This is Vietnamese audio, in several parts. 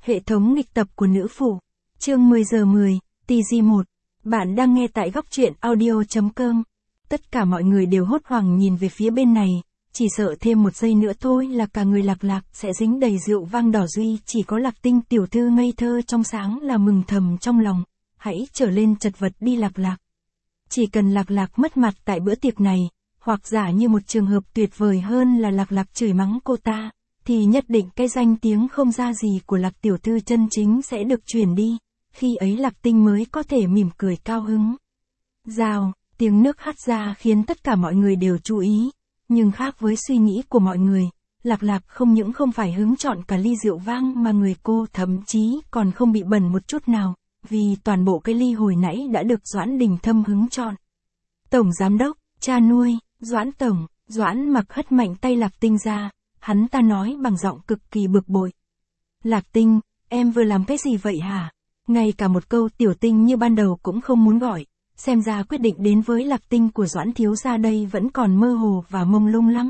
Hệ thống nghịch tập của nữ phụ. Chương 10 giờ 10, TG1. Bạn đang nghe tại góc truyện audio.com. Tất cả mọi người đều hốt hoảng nhìn về phía bên này, chỉ sợ thêm một giây nữa thôi là cả người Lạc Lạc sẽ dính đầy rượu vang đỏ, duy chỉ có Lạc Tinh tiểu thư ngây thơ trong sáng là mừng thầm trong lòng. Hãy trở lên chật vật đi Lạc Lạc. Chỉ cần Lạc Lạc mất mặt tại bữa tiệc này, hoặc giả như một trường hợp tuyệt vời hơn là Lạc Lạc chửi mắng cô ta, thì nhất định cái danh tiếng không ra gì của Lạc tiểu thư chân chính sẽ được truyền đi, khi ấy Lạc Tinh mới có thể mỉm cười cao hứng. Rào, tiếng nước hắt ra khiến tất cả mọi người đều chú ý, nhưng khác với suy nghĩ của mọi người, Lạc Lạc không những không phải hứng chọn cả ly rượu vang mà người cô thậm chí còn không bị bẩn một chút nào, vì toàn bộ cái ly hồi nãy đã được Doãn Đình Thâm hứng chọn. Tổng giám đốc, cha nuôi, Doãn tổng, Doãn Mặc hất mạnh tay Lạc Tinh ra, hắn ta nói bằng giọng cực kỳ bực bội. Lạc Tinh, em vừa làm cái gì vậy hả? Ngay cả một câu tiểu tinh như ban đầu cũng không muốn gọi, xem ra quyết định đến với Lạc Tinh của Doãn thiếu gia đây vẫn còn mơ hồ và mông lung lắm.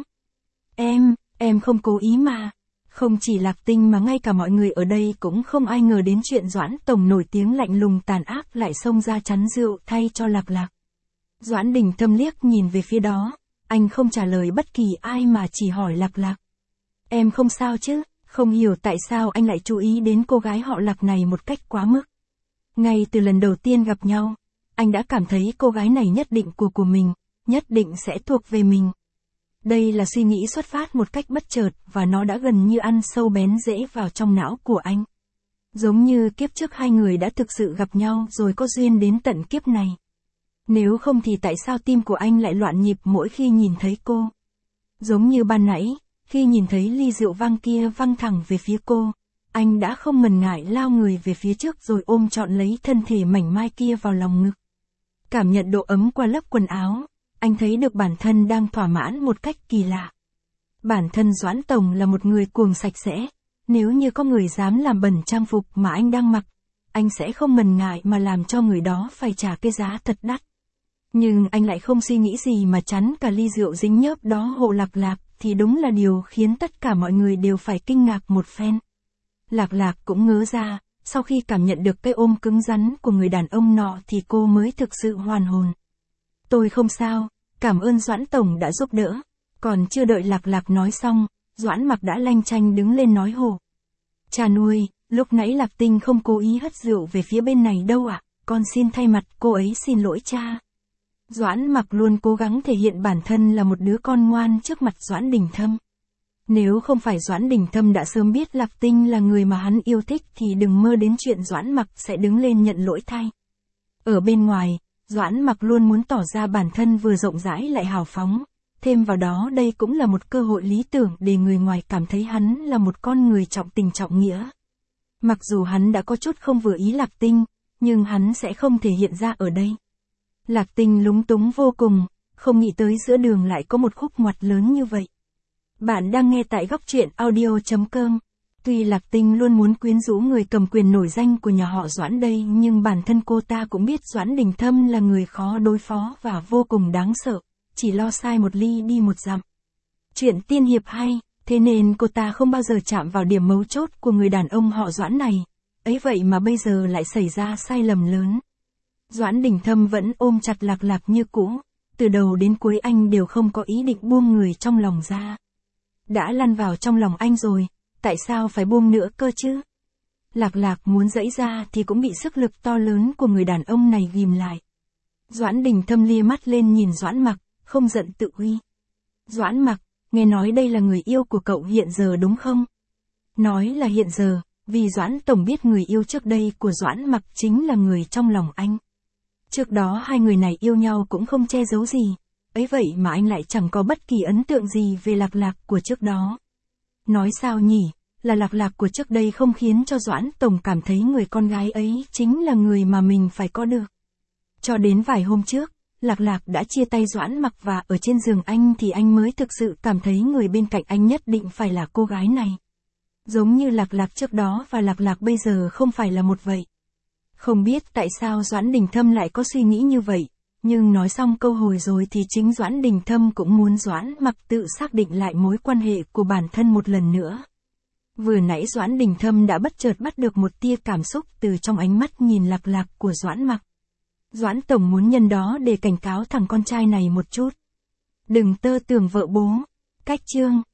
Em không cố ý mà. Không chỉ Lạc Tinh mà ngay cả mọi người ở đây cũng không ai ngờ đến chuyện Doãn tổng nổi tiếng lạnh lùng tàn ác lại xông ra chắn rượu thay cho Lạc Lạc. Doãn Đình Thâm liếc nhìn về phía đó, anh không trả lời bất kỳ ai mà chỉ hỏi Lạc Lạc. Em không sao chứ? Không hiểu tại sao anh lại chú ý đến cô gái họ Lạc này một cách quá mức. Ngay từ lần đầu tiên gặp nhau, anh đã cảm thấy cô gái này nhất định của mình, nhất định sẽ thuộc về mình. Đây là suy nghĩ xuất phát một cách bất chợt và nó đã gần như ăn sâu bén rễ vào trong não của anh. Giống như kiếp trước hai người đã thực sự gặp nhau rồi có duyên đến tận kiếp này. Nếu không thì tại sao tim của anh lại loạn nhịp mỗi khi nhìn thấy cô? Giống như ban nãy, khi nhìn thấy ly rượu vang kia văng thẳng về phía cô, anh đã không ngần ngại lao người về phía trước rồi ôm trọn lấy thân thể mảnh mai kia vào lòng ngực. Cảm nhận độ ấm qua lớp quần áo, anh thấy được bản thân đang thỏa mãn một cách kỳ lạ. Bản thân Doãn tổng là một người cuồng sạch sẽ, nếu như có người dám làm bẩn trang phục mà anh đang mặc, anh sẽ không ngần ngại mà làm cho người đó phải trả cái giá thật đắt. Nhưng anh lại không suy nghĩ gì mà chắn cả ly rượu dính nhớp đó hộ Lạc Lạc, thì đúng là điều khiến tất cả mọi người đều phải kinh ngạc một phen. Lạc Lạc cũng ngớ ra, sau khi cảm nhận được cái ôm cứng rắn của người đàn ông nọ thì cô mới thực sự hoàn hồn. Tôi không sao, cảm ơn Doãn tổng đã giúp đỡ. Còn chưa đợi Lạc Lạc nói xong, Doãn Mặc đã lanh chanh đứng lên nói hổ. Cha nuôi, lúc nãy Lạc Tinh không cố ý hất rượu về phía bên này đâu ạ, con xin thay mặt cô ấy xin lỗi cha. Doãn Mặc luôn cố gắng thể hiện bản thân là một đứa con ngoan trước mặt Doãn Đình Thâm. Nếu không phải Doãn Đình Thâm đã sớm biết Lạc Tinh là người mà hắn yêu thích thì đừng mơ đến chuyện Doãn Mặc sẽ đứng lên nhận lỗi thay. Ở bên ngoài, Doãn Mặc luôn muốn tỏ ra bản thân vừa rộng rãi lại hào phóng, thêm vào đó đây cũng là một cơ hội lý tưởng để người ngoài cảm thấy hắn là một con người trọng tình trọng nghĩa. Mặc dù hắn đã có chút không vừa ý Lạc Tinh, nhưng hắn sẽ không thể hiện ra ở đây. Lạc Tinh lúng túng vô cùng, không nghĩ tới giữa đường lại có một khúc ngoặt lớn như vậy. Bạn đang nghe tại góc truyện audio.com. Tuy Lạc Tinh luôn muốn quyến rũ người cầm quyền nổi danh của nhà họ Doãn đây, nhưng bản thân cô ta cũng biết Doãn Đình Thâm là người khó đối phó và vô cùng đáng sợ, chỉ lo sai một ly đi một dặm. Chuyện tiên hiệp hay, thế nên cô ta không bao giờ chạm vào điểm mấu chốt của người đàn ông họ Doãn này, ấy vậy mà bây giờ lại xảy ra sai lầm lớn. Doãn Đình Thâm vẫn ôm chặt Lạc Lạc như cũ, từ đầu đến cuối anh đều không có ý định buông người trong lòng ra. Đã lăn vào trong lòng anh rồi, tại sao phải buông nữa cơ chứ? Lạc Lạc muốn giãy ra thì cũng bị sức lực to lớn của người đàn ông này ghìm lại. Doãn Đình Thâm lia mắt lên nhìn Doãn Mặc, không giận tự uy. Doãn Mặc, nghe nói đây là người yêu của cậu hiện giờ đúng không? Nói là hiện giờ, vì Doãn tổng biết người yêu trước đây của Doãn Mặc chính là người trong lòng anh. Trước đó hai người này yêu nhau cũng không che giấu gì, ấy vậy mà anh lại chẳng có bất kỳ ấn tượng gì về Lạc Lạc của trước đó. Nói sao nhỉ, là Lạc Lạc của trước đây không khiến cho Doãn tổng cảm thấy người con gái ấy chính là người mà mình phải có được. Cho đến vài hôm trước, Lạc Lạc đã chia tay Doãn Mặc và ở trên giường anh thì anh mới thực sự cảm thấy người bên cạnh anh nhất định phải là cô gái này. Giống như Lạc Lạc trước đó và Lạc Lạc bây giờ không phải là một vậy. Không biết tại sao Doãn Đình Thâm lại có suy nghĩ như vậy, nhưng nói xong câu hồi rồi thì chính Doãn Đình Thâm cũng muốn Doãn Mặc tự xác định lại mối quan hệ của bản thân một lần nữa. Vừa nãy Doãn Đình Thâm đã bất chợt bắt được một tia cảm xúc từ trong ánh mắt nhìn lạc lạc của Doãn Mặc. Doãn Tổng muốn nhân đó để cảnh cáo thằng con trai này một chút. Đừng tơ tưởng vợ bố. Cách chương.